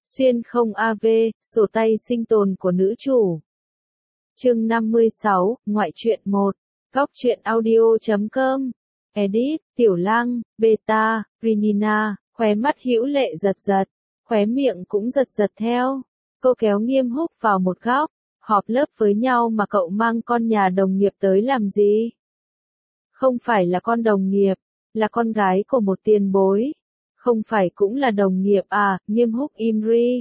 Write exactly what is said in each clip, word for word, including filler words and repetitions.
Xuyên không a vê, sổ tay sinh tồn của nữ chủ. Chương năm mươi sáu, ngoại truyện một. Góc truyện audio chấm com. Edit, Tiểu Lang, Beta, Renina, khóe mắt Hữu Lệ giật giật, khóe miệng cũng giật giật theo. Cô kéo Nghiêm Húc vào một góc, họp lớp với nhau mà cậu mang con nhà đồng nghiệp tới làm gì? Không phải là con đồng nghiệp, là con gái của một tiền bối. Không phải cũng là đồng nghiệp à, Nghiêm Húc im ri.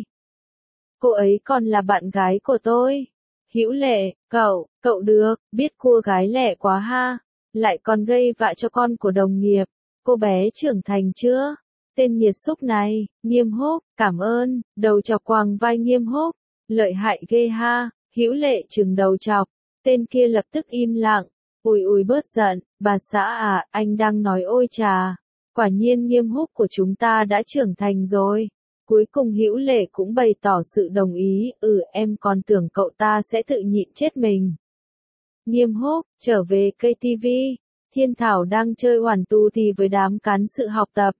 Cô ấy còn là bạn gái của tôi. Hữu Lệ, cậu, cậu được, biết cua gái lẻ quá ha, lại còn gây vạ cho con của đồng nghiệp. Cô bé trưởng thành chưa? Tên nhiệt xúc này, Nghiêm Húc, cảm ơn, đầu chọc quàng vai Nghiêm Húc, lợi hại ghê ha. Hữu Lệ trừng đầu chọc, tên kia lập tức im lặng. Ui ui bớt giận, bà xã à, anh đang nói ôi trà. Quả nhiên Nghiêm Húc của chúng ta đã trưởng thành rồi. Cuối cùng Hữu Lệ cũng bày tỏ sự đồng ý, ừ em còn tưởng cậu ta sẽ tự nhịn chết mình. Nghiêm Húc, trở về ca tê vê, Thiên Thảo đang chơi hoàn tu thì với đám cán sự học tập.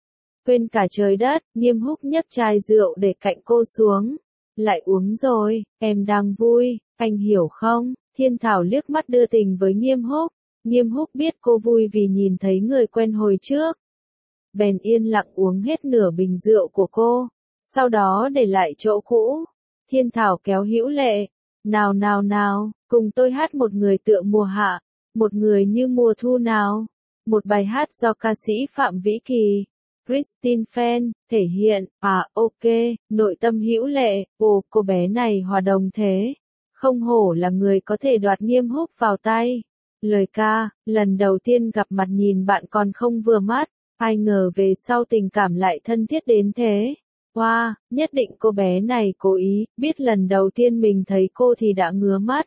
Quên cả trời đất, Nghiêm Húc nhấc chai rượu để cạnh cô xuống. Lại uống rồi, em đang vui, anh hiểu không? Thiên Thảo liếc mắt đưa tình với Nghiêm Húc. Nghiêm Húc biết cô vui vì nhìn thấy người quen hồi trước. Bèn yên lặng uống hết nửa bình rượu của cô, sau đó để lại chỗ cũ. Thiên Thảo kéo Hữu Lệ, nào nào nào, cùng tôi hát một người tựa mùa hạ, một người như mùa thu nào. Một bài hát do ca sĩ Phạm Vĩ Kỳ, Christine Fan, thể hiện. À ok, nội tâm Hữu Lệ, ồ cô bé này hòa đồng thế. Không hổ là người có thể đoạt Nghiêm Húc vào tay. Lời ca, lần đầu tiên gặp mặt nhìn bạn còn không vừa mắt, ai ngờ về sau tình cảm lại thân thiết đến thế. Wow, nhất định cô bé này cố ý, biết lần đầu tiên mình thấy cô thì đã ngứa mắt.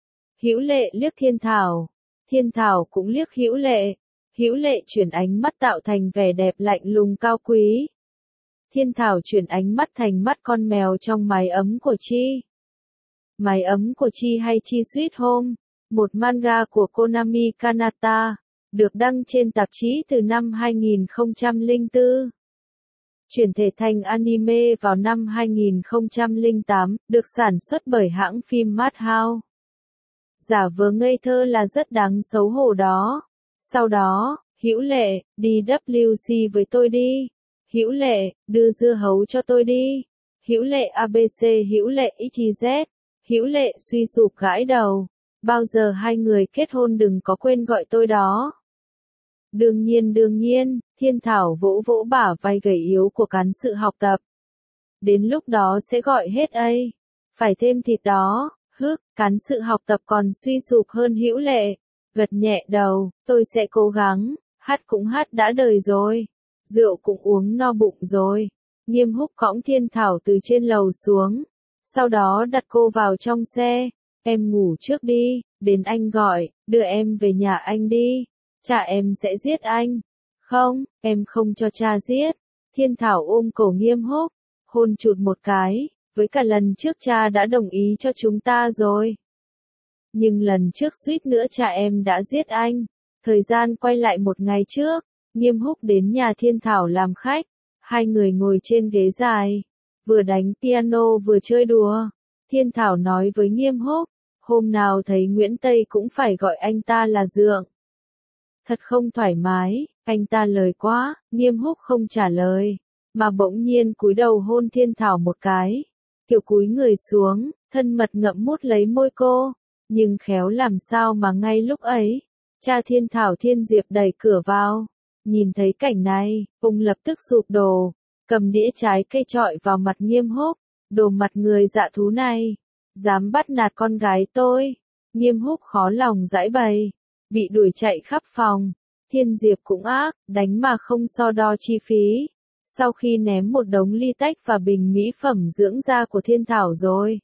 Hữu Lệ liếc Thiên Thảo, Thiên Thảo cũng liếc Hữu Lệ. Hữu Lệ chuyển ánh mắt tạo thành vẻ đẹp lạnh lùng cao quý. Thiên Thảo chuyển ánh mắt thành mắt con mèo trong mái ấm của Chi. Mái ấm của Chi hay Chi Sweet Home, một manga của Konami Kanata, được đăng trên tạp chí từ năm hai nghìn không trăm lẻ bốn. Chuyển thể thành anime vào năm hai nghìn không trăm lẻ tám, được sản xuất bởi hãng phim Madhouse. Giả vờ ngây thơ là rất đáng xấu hổ đó. Sau đó, Hữu Lệ, đi vê kép xê với tôi đi. Hữu Lệ, đưa dưa hấu cho tôi đi. Hữu Lệ a bê xê, Hữu Lệ ích zét. Hữu Lệ suy sụp gãi đầu. Bao giờ hai người kết hôn đừng có quên gọi tôi đó. Đương nhiên đương nhiên, Thiên Thảo vỗ vỗ bả vai gầy yếu của cán sự học tập. Đến lúc đó sẽ gọi hết ấy. Phải thêm thịt đó, hức, cán sự học tập còn suy sụp hơn Hữu Lệ. Gật nhẹ đầu, tôi sẽ cố gắng, hát cũng hát đã đời rồi. Rượu cũng uống no bụng rồi. Nghiêm Húc cõng Thiên Thảo từ trên lầu xuống. Sau đó đặt cô vào trong xe. Em ngủ trước đi, đến anh gọi, đưa em về nhà anh đi. Cha em sẽ giết anh. Không, em không cho cha giết. Thiên Thảo ôm cổ Nghiêm Húc, hôn chụt một cái, với cả lần trước cha đã đồng ý cho chúng ta rồi. Nhưng lần trước suýt nữa cha em đã giết anh. Thời gian quay lại một ngày trước, Nghiêm Húc đến nhà Thiên Thảo làm khách. Hai người ngồi trên ghế dài, vừa đánh piano vừa chơi đùa. Thiên Thảo nói với Nghiêm Húc, hôm nào thấy Nguyễn Tây cũng phải gọi anh ta là Dượng. Thật không thoải mái, anh ta lời quá. Nghiêm Húc không trả lời, mà bỗng nhiên cúi đầu hôn Thiên Thảo một cái. Kiểu cúi người xuống, thân mật ngậm mút lấy môi cô. Nhưng khéo làm sao mà ngay lúc ấy, cha Thiên Thảo Thiên Diệp đẩy cửa vào. Nhìn thấy cảnh này, ông lập tức sụp đổ, cầm đĩa trái cây chọi vào mặt Nghiêm Húc. Đồ mặt người dạ thú này, dám bắt nạt con gái tôi. Nghiêm Húc khó lòng giãi bày, bị đuổi chạy khắp phòng. Thiên Diệp cũng ác, đánh mà không so đo chi phí. Sau khi ném một đống ly tách và bình mỹ phẩm dưỡng da của Thiên Thảo rồi,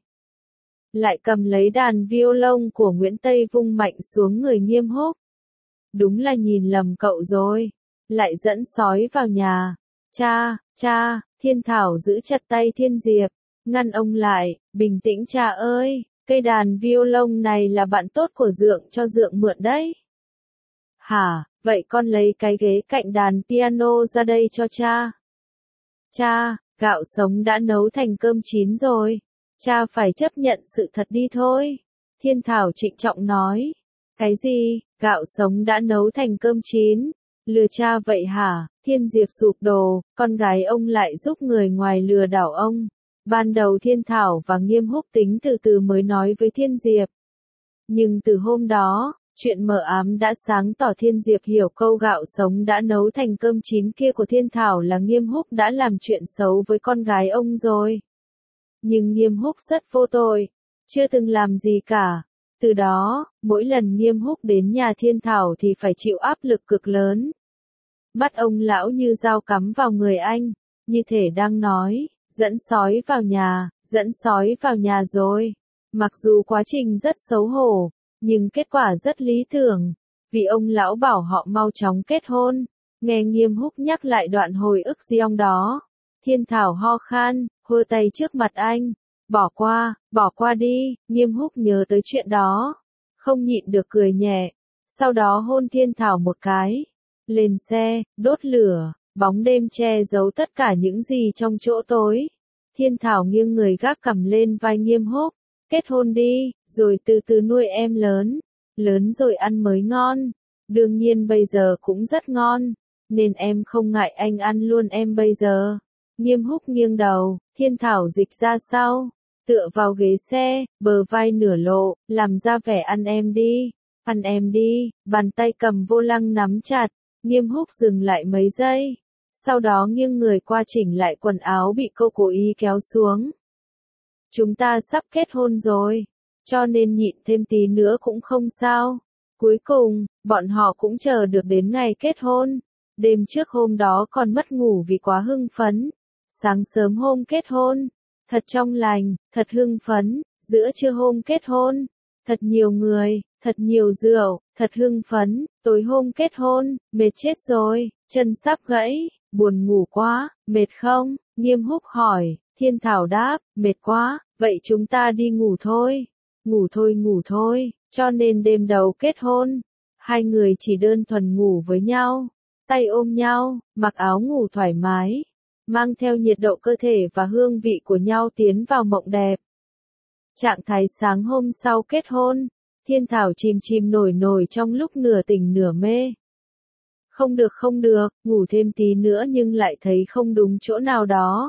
lại cầm lấy đàn violon của Nguyễn Tây vung mạnh xuống người Nghiêm Húc. Đúng là nhìn lầm cậu rồi. Lại dẫn sói vào nhà. Cha, cha, Thiên Thảo giữ chặt tay Thiên Diệp, ngăn ông lại, bình tĩnh cha ơi, cây đàn violon này là bạn tốt của Dượng cho Dượng mượn đấy. Hả, vậy con lấy cái ghế cạnh đàn piano ra đây cho cha. Cha, gạo sống đã nấu thành cơm chín rồi. Cha phải chấp nhận sự thật đi thôi. Thiên Thảo trịnh trọng nói. Cái gì, gạo sống đã nấu thành cơm chín? Lừa cha vậy hả? Thiên Diệp sụp đổ, con gái ông lại giúp người ngoài lừa đảo ông. Ban đầu Thiên Thảo và Nghiêm Húc tính từ từ mới nói với Thiên Diệp. Nhưng từ hôm đó, chuyện mờ ám đã sáng tỏ. Thiên Diệp hiểu câu gạo sống đã nấu thành cơm chín kia của Thiên Thảo là Nghiêm Húc đã làm chuyện xấu với con gái ông rồi. Nhưng Nghiêm Húc rất vô tội, chưa từng làm gì cả. Từ đó, mỗi lần Nghiêm Húc đến nhà Thiên Thảo thì phải chịu áp lực cực lớn. Mắt ông lão như dao cắm vào người anh, như thể đang nói, dẫn sói vào nhà, dẫn sói vào nhà rồi. Mặc dù quá trình rất xấu hổ, nhưng kết quả rất lý tưởng, vì ông lão bảo họ mau chóng kết hôn. Nghe Nghiêm Húc nhắc lại đoạn hồi ức riêng đó, Thiên Thảo ho khan, hơ tay trước mặt anh. Bỏ qua, bỏ qua đi. Nghiêm Húc nhớ tới chuyện đó, không nhịn được cười nhẹ. Sau đó hôn Thiên Thảo một cái. Lên xe, đốt lửa, bóng đêm che giấu tất cả những gì trong chỗ tối. Thiên Thảo nghiêng người gác cằm lên vai Nghiêm Húc. Kết hôn đi, rồi từ từ nuôi em lớn. Lớn rồi ăn mới ngon. Đương nhiên bây giờ cũng rất ngon, nên em không ngại anh ăn luôn em bây giờ. Nghiêm Húc nghiêng đầu, Thiên Thảo dịch ra sau, tựa vào ghế xe, bờ vai nửa lộ, làm ra vẻ ăn em đi, ăn em đi, bàn tay cầm vô lăng nắm chặt. Nghiêm Húc dừng lại mấy giây, sau đó nghiêng người qua chỉnh lại quần áo bị cô cố ý kéo xuống. Chúng ta sắp kết hôn rồi, cho nên nhịn thêm tí nữa cũng không sao. Cuối cùng, bọn họ cũng chờ được đến ngày kết hôn. Đêm trước hôm đó còn mất ngủ vì quá hưng phấn. Sáng sớm hôm kết hôn, thật trong lành, thật hưng phấn. Giữa trưa hôm kết hôn, thật nhiều người, thật nhiều rượu, thật hưng phấn. Tối hôm kết hôn, mệt chết rồi, chân sắp gãy, buồn ngủ quá, mệt không? Nghiêm Húc hỏi. Thiên Thảo đáp, mệt quá, vậy chúng ta đi ngủ thôi. Ngủ thôi ngủ thôi. Cho nên đêm đầu kết hôn, hai người chỉ đơn thuần ngủ với nhau, tay ôm nhau, mặc áo ngủ thoải mái, mang theo nhiệt độ cơ thể và hương vị của nhau tiến vào mộng đẹp. Trạng thái sáng hôm sau kết hôn, Thiên Thảo chìm chìm nổi nổi trong lúc nửa tỉnh nửa mê. Không được không được, ngủ thêm tí nữa nhưng lại thấy không đúng chỗ nào đó.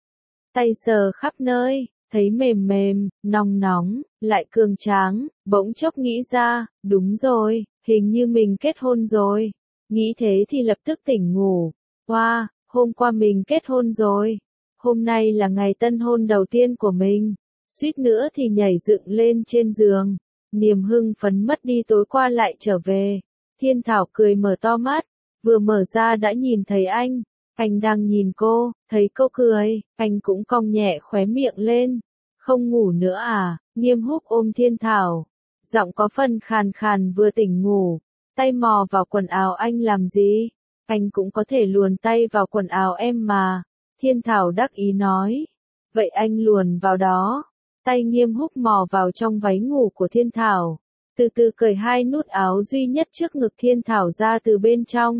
Tay sờ khắp nơi, thấy mềm mềm, nóng nóng, lại cường tráng, bỗng chốc nghĩ ra, đúng rồi, hình như mình kết hôn rồi. Nghĩ thế thì lập tức tỉnh ngủ. Wow, hôm qua mình kết hôn rồi. Hôm nay là ngày tân hôn đầu tiên của mình. Suýt nữa thì nhảy dựng lên trên giường. Niềm hưng phấn mất đi tối qua lại trở về. Thiên Thảo cười mở to mắt, vừa mở ra đã nhìn thấy anh. Anh đang nhìn cô, thấy cô cười, anh cũng cong nhẹ khóe miệng lên. Không ngủ nữa à? Nghiêm Húc ôm Thiên Thảo, giọng có phần khàn khàn vừa tỉnh ngủ. Tay mò vào quần áo anh làm gì? Anh cũng có thể luồn tay vào quần áo em mà. Thiên Thảo đắc ý nói. Vậy anh luồn vào đó. Tay Nghiêm Húc mò vào trong váy ngủ của Thiên Thảo, từ từ cởi hai nút áo duy nhất trước ngực Thiên Thảo ra từ bên trong.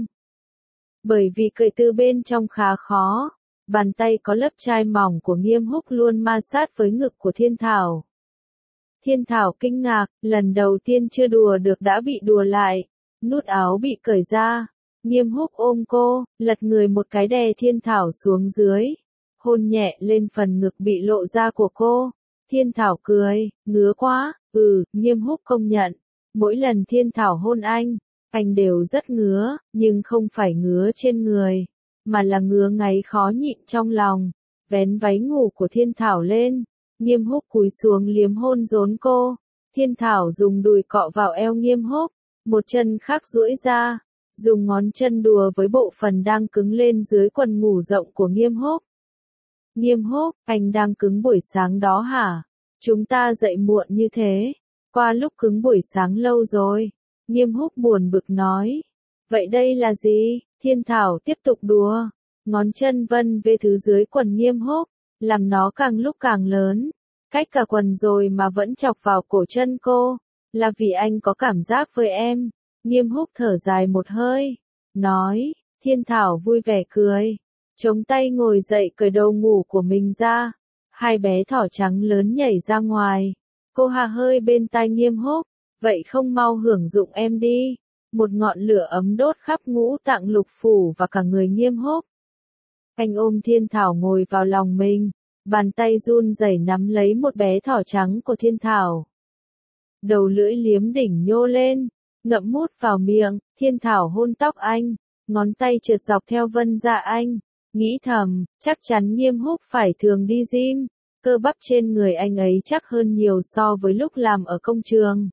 Bởi vì cởi từ bên trong khá khó, bàn tay có lớp chai mỏng của Nghiêm Húc luôn ma sát với ngực của Thiên Thảo. Thiên Thảo kinh ngạc, lần đầu tiên chưa đùa được đã bị đùa lại. Nút áo bị cởi ra, Nghiêm Húc ôm cô, lật người một cái đè Thiên Thảo xuống dưới, hôn nhẹ lên phần ngực bị lộ ra của cô. Thiên Thảo cười, ngứa quá. Ừ, Nghiêm Húc công nhận. Mỗi lần Thiên Thảo hôn anh, anh đều rất ngứa, nhưng không phải ngứa trên người, mà là ngứa ngáy khó nhịn trong lòng. Vén váy ngủ của Thiên Thảo lên, Nghiêm Húc cúi xuống liếm hôn rốn cô. Thiên Thảo dùng đùi cọ vào eo Nghiêm Húc, một chân khác duỗi ra, dùng ngón chân đùa với bộ phận đang cứng lên dưới quần ngủ rộng của Nghiêm Húc. Nghiêm Húc, anh đang cứng buổi sáng đó hả? Chúng ta dậy muộn như thế, qua lúc cứng buổi sáng lâu rồi. Nghiêm Húc buồn bực nói. Vậy đây là gì? Thiên Thảo tiếp tục đùa, ngón chân vân về thứ dưới quần Nghiêm Húc, làm nó càng lúc càng lớn, cách cả quần rồi mà vẫn chọc vào cổ chân cô. Là vì anh có cảm giác với em. Nghiêm Húc thở dài một hơi, nói. Thiên Thảo vui vẻ cười. chống tay ngồi dậy cởi đồ ngủ của mình ra. Hai bé thỏ trắng lớn nhảy ra ngoài. Cô hà hơi bên tai Nghiêm Húc, vậy không mau hưởng dụng em đi. Một ngọn lửa ấm đốt khắp ngũ tạng lục phủ và cả người Nghiêm Húc. Anh ôm Thiên Thảo ngồi vào lòng mình, bàn tay run rẩy nắm lấy một bé thỏ trắng của Thiên Thảo. Đầu lưỡi liếm đỉnh nhô lên, ngậm mút vào miệng, Thiên Thảo hôn tóc anh, ngón tay trượt dọc theo vân dạ anh, nghĩ thầm, chắc chắn Nghiêm Húc phải thường đi gym, cơ bắp trên người anh ấy chắc hơn nhiều so với lúc làm ở công trường.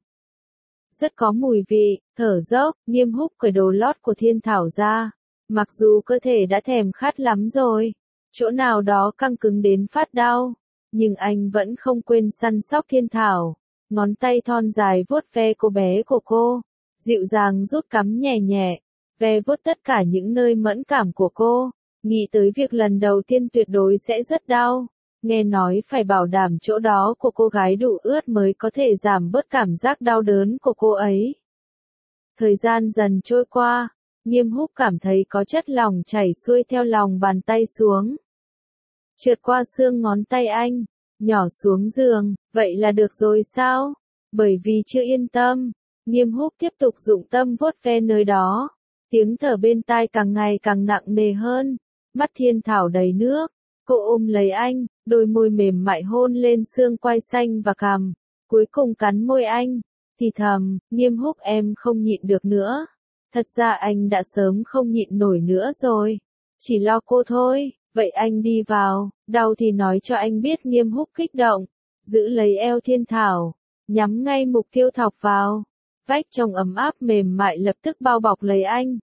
Rất có mùi vị, thở dốc, Nghiêm Húc cởi đồ lót của Thiên Thảo ra, mặc dù cơ thể đã thèm khát lắm rồi, chỗ nào đó căng cứng đến phát đau, nhưng anh vẫn không quên săn sóc Thiên Thảo. Ngón tay thon dài vuốt ve cô bé của cô, dịu dàng rút cắm nhẹ nhẹ, ve vuốt tất cả những nơi mẫn cảm của cô, nghĩ tới việc lần đầu tiên tuyệt đối sẽ rất đau, nghe nói phải bảo đảm chỗ đó của cô gái đủ ướt mới có thể giảm bớt cảm giác đau đớn của cô ấy. Thời gian dần trôi qua, Nghiêm Húc cảm thấy có chất lỏng chảy xuôi theo lòng bàn tay xuống, trượt qua xương ngón tay anh, nhỏ xuống giường, vậy là được rồi sao? Bởi vì chưa yên tâm, Nghiêm Húc tiếp tục dụng tâm vuốt ve nơi đó, tiếng thở bên tai càng ngày càng nặng nề hơn, mắt Thiên Thảo đầy nước, cô ôm lấy anh, đôi môi mềm mại hôn lên xương quai xanh và cằm, cuối cùng cắn môi anh, thì thầm, Nghiêm Húc em không nhịn được nữa, thật ra anh đã sớm không nhịn nổi nữa rồi, chỉ lo cô thôi. Vậy anh đi vào, đau thì nói cho anh biết. Nghiêm Húc kích động, giữ lấy eo Thiên Thảo, nhắm ngay mục tiêu thọc vào. Vách trong ấm áp mềm mại lập tức bao bọc lấy anh.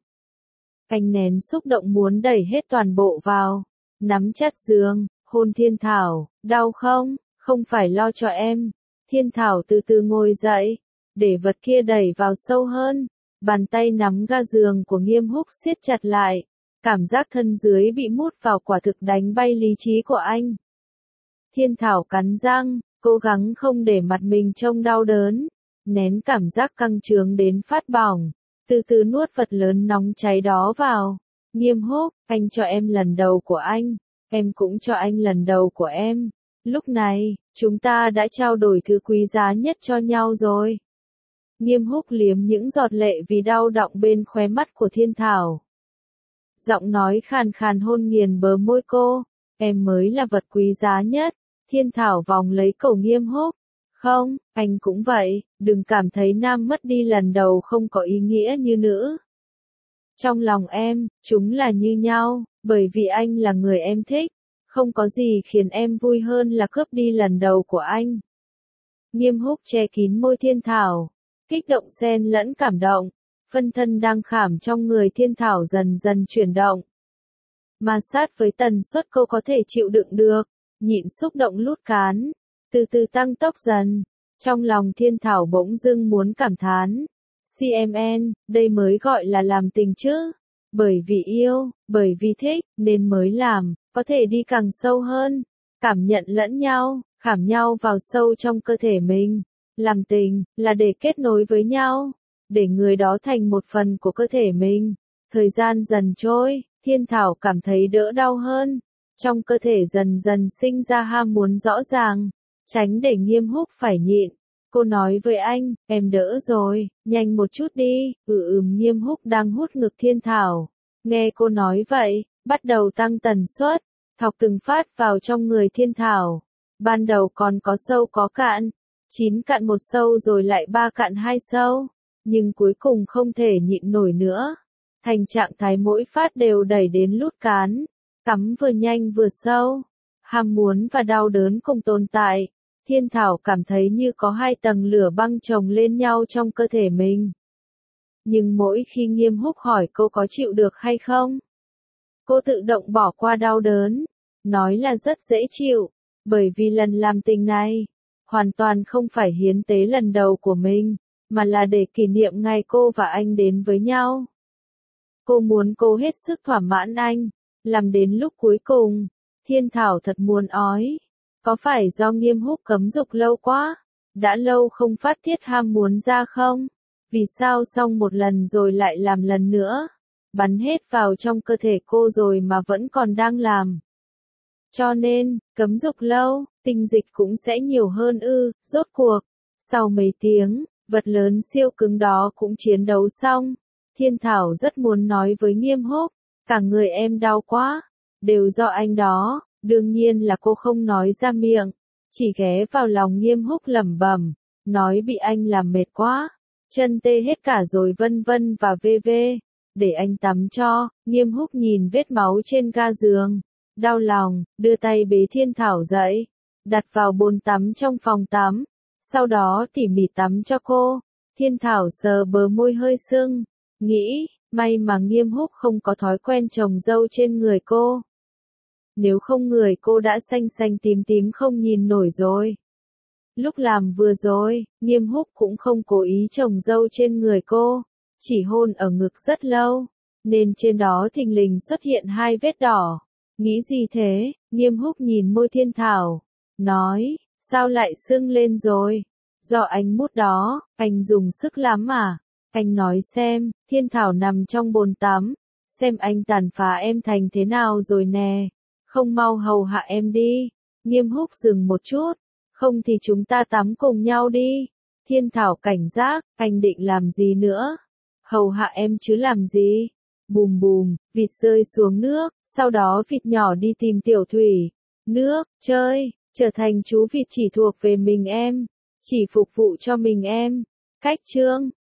Anh nén xúc động muốn đẩy hết toàn bộ vào, nắm chặt giường, hôn Thiên Thảo, đau không? Không phải lo cho em. Thiên Thảo từ từ ngồi dậy, để vật kia đẩy vào sâu hơn, bàn tay nắm ga giường của Nghiêm Húc siết chặt lại. Cảm giác thân dưới bị mút vào quả thực đánh bay lý trí của anh. Thiên Thảo cắn răng, cố gắng không để mặt mình trông đau đớn, nén cảm giác căng trướng đến phát bỏng, từ từ nuốt vật lớn nóng cháy đó vào. Nghiêm Húc, anh cho em lần đầu của anh, em cũng cho anh lần đầu của em. Lúc này, chúng ta đã trao đổi thứ quý giá nhất cho nhau rồi. Nghiêm Húc liếm những giọt lệ vì đau đọng bên khóe mắt của Thiên Thảo. Giọng nói khàn khàn hôn nghiền bờ môi cô, em mới là vật quý giá nhất. Thiên Thảo vòng lấy cổ Nghiêm Húc. Không, anh cũng vậy, đừng cảm thấy nam mất đi lần đầu không có ý nghĩa như nữ. Trong lòng em, chúng là như nhau, bởi vì anh là người em thích, không có gì khiến em vui hơn là cướp đi lần đầu của anh. Nghiêm Húc che kín môi Thiên Thảo, kích động xen lẫn cảm động. Phân thân đang khảm trong người Thiên Thảo dần dần chuyển động. Ma sát với tần suất cô có thể chịu đựng được, nhịn xúc động lút cán, từ từ tăng tốc dần. Trong lòng Thiên Thảo bỗng dưng muốn cảm thán. xê em en, đây mới gọi là làm tình chứ. Bởi vì yêu, bởi vì thích, nên mới làm, có thể đi càng sâu hơn, cảm nhận lẫn nhau, khảm nhau vào sâu trong cơ thể mình. Làm tình, là để kết nối với nhau, để người đó thành một phần của cơ thể mình. Thời gian dần trôi, Thiên Thảo cảm thấy đỡ đau hơn. Trong cơ thể dần dần sinh ra ham muốn rõ ràng, tránh để Nghiêm Húc phải nhịn. Cô nói với anh, em đỡ rồi, nhanh một chút đi. Ừ ừm Nghiêm Húc đang hút ngực Thiên Thảo. Nghe cô nói vậy, bắt đầu tăng tần suất, thọc từng phát vào trong người Thiên Thảo. Ban đầu còn có sâu có cạn, chín cạn một sâu rồi lại ba cạn hai sâu. Nhưng cuối cùng không thể nhịn nổi nữa. Thành trạng thái mỗi phát đều đẩy đến lút cán, cắm vừa nhanh vừa sâu. Ham muốn và đau đớn cùng tồn tại. Thiên Thảo cảm thấy như có hai tầng lửa băng chồng lên nhau trong cơ thể mình. Nhưng mỗi khi Nghiêm Húc hỏi cô có chịu được hay không, cô tự động bỏ qua đau đớn, nói là rất dễ chịu, bởi vì lần làm tình này, hoàn toàn không phải hiến tế lần đầu của mình, mà là để kỷ niệm ngày cô và anh đến với nhau. Cô muốn cô hết sức thỏa mãn anh, làm đến lúc cuối cùng. Thiên Thảo thật muốn ói. Có phải do Nghiêm Húc cấm dục lâu quá? Đã lâu không phát tiết ham muốn ra không? Vì sao xong một lần rồi lại làm lần nữa? bắn hết vào trong cơ thể cô rồi mà vẫn còn đang làm. Cho nên, cấm dục lâu, tinh dịch cũng sẽ nhiều hơn ư, rốt cuộc. Sau mấy tiếng, vật lớn siêu cứng đó cũng chiến đấu xong. Thiên Thảo rất muốn nói với Nghiêm Húc, cả người em đau quá, đều do anh đó, đương nhiên là cô không nói ra miệng, chỉ ghé vào lòng Nghiêm Húc lẩm bẩm, nói bị anh làm mệt quá, chân tê hết cả rồi vân vân và vê vê, để anh tắm cho. Nghiêm Húc nhìn vết máu trên ga giường, đau lòng, đưa tay bế Thiên Thảo dậy, đặt vào bồn tắm trong phòng tắm, sau đó tỉ mỉ tắm cho cô. Thiên Thảo sờ bờ môi hơi sưng, nghĩ, may mà Nghiêm Húc không có thói quen trồng râu trên người cô. Nếu không người cô đã xanh xanh tím tím không nhìn nổi rồi. Lúc làm vừa rồi, Nghiêm Húc cũng không cố ý trồng râu trên người cô, chỉ hôn ở ngực rất lâu, nên trên đó thình lình xuất hiện hai vết đỏ. Nghĩ gì thế? Nghiêm Húc nhìn môi Thiên Thảo, nói, sao lại sưng lên rồi? Do anh mút đó, anh dùng sức lắm à? Anh nói xem. Thiên Thảo nằm trong bồn tắm, xem anh tàn phá em thành thế nào rồi nè, không mau hầu hạ em đi. Nghiêm Húc dừng một chút, không thì chúng ta tắm cùng nhau đi. Thiên Thảo cảnh giác, anh định làm gì nữa? Hầu hạ em chứ làm gì? Bùm bùm, vịt rơi xuống nước, sau đó vịt nhỏ đi tìm Tiểu Thủy. Nước, chơi, trở thành chú vịt chỉ thuộc về mình em, chỉ phục vụ cho mình em. Cách chương